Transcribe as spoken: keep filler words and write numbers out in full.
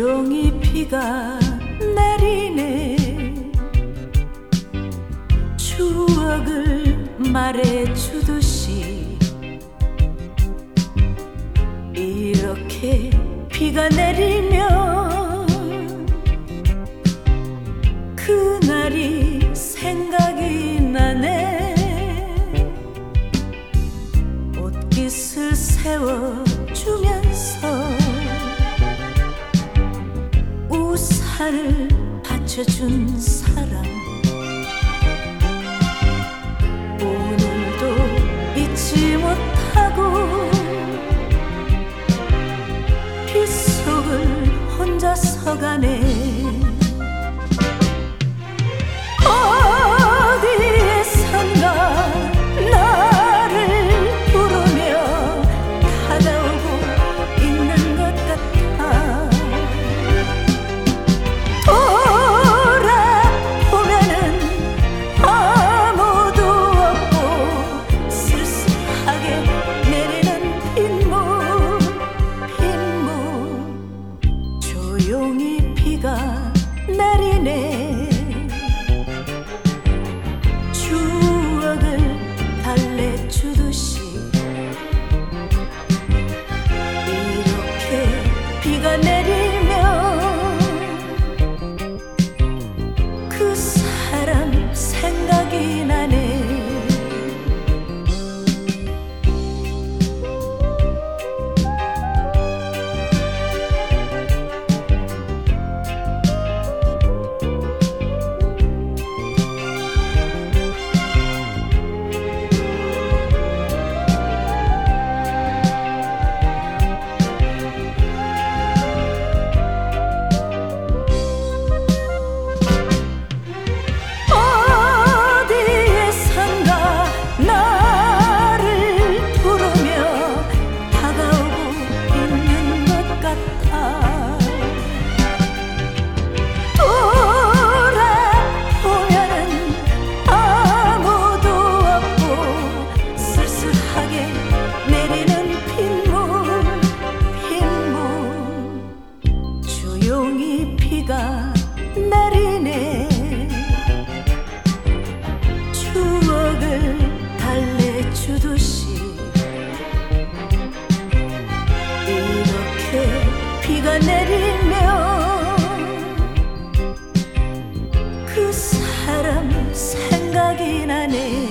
조용히 비가 내리네. 추억을 말해주듯이 이렇게 비가 내리면 그날이 생각이 나네. 옷깃을 세워주면서 우산을 받쳐준 사람, 오늘도 잊지 못하고 빗속을 혼자 서가네. 어디에선가 나를 부르며 다가오고 있는 것 같아. 돌아보면은 아무도 없고 쓸쓸하게 내리는 빗물 빗물. 조용히 비가 내리네. 추억을 달래주듯이 이렇게 비가 내리면 그 사람 생각이 나네. 조용히 비가 내리네. 추억을 달래주듯이 이렇게 비가 내리면 그 사람 생각이 나네.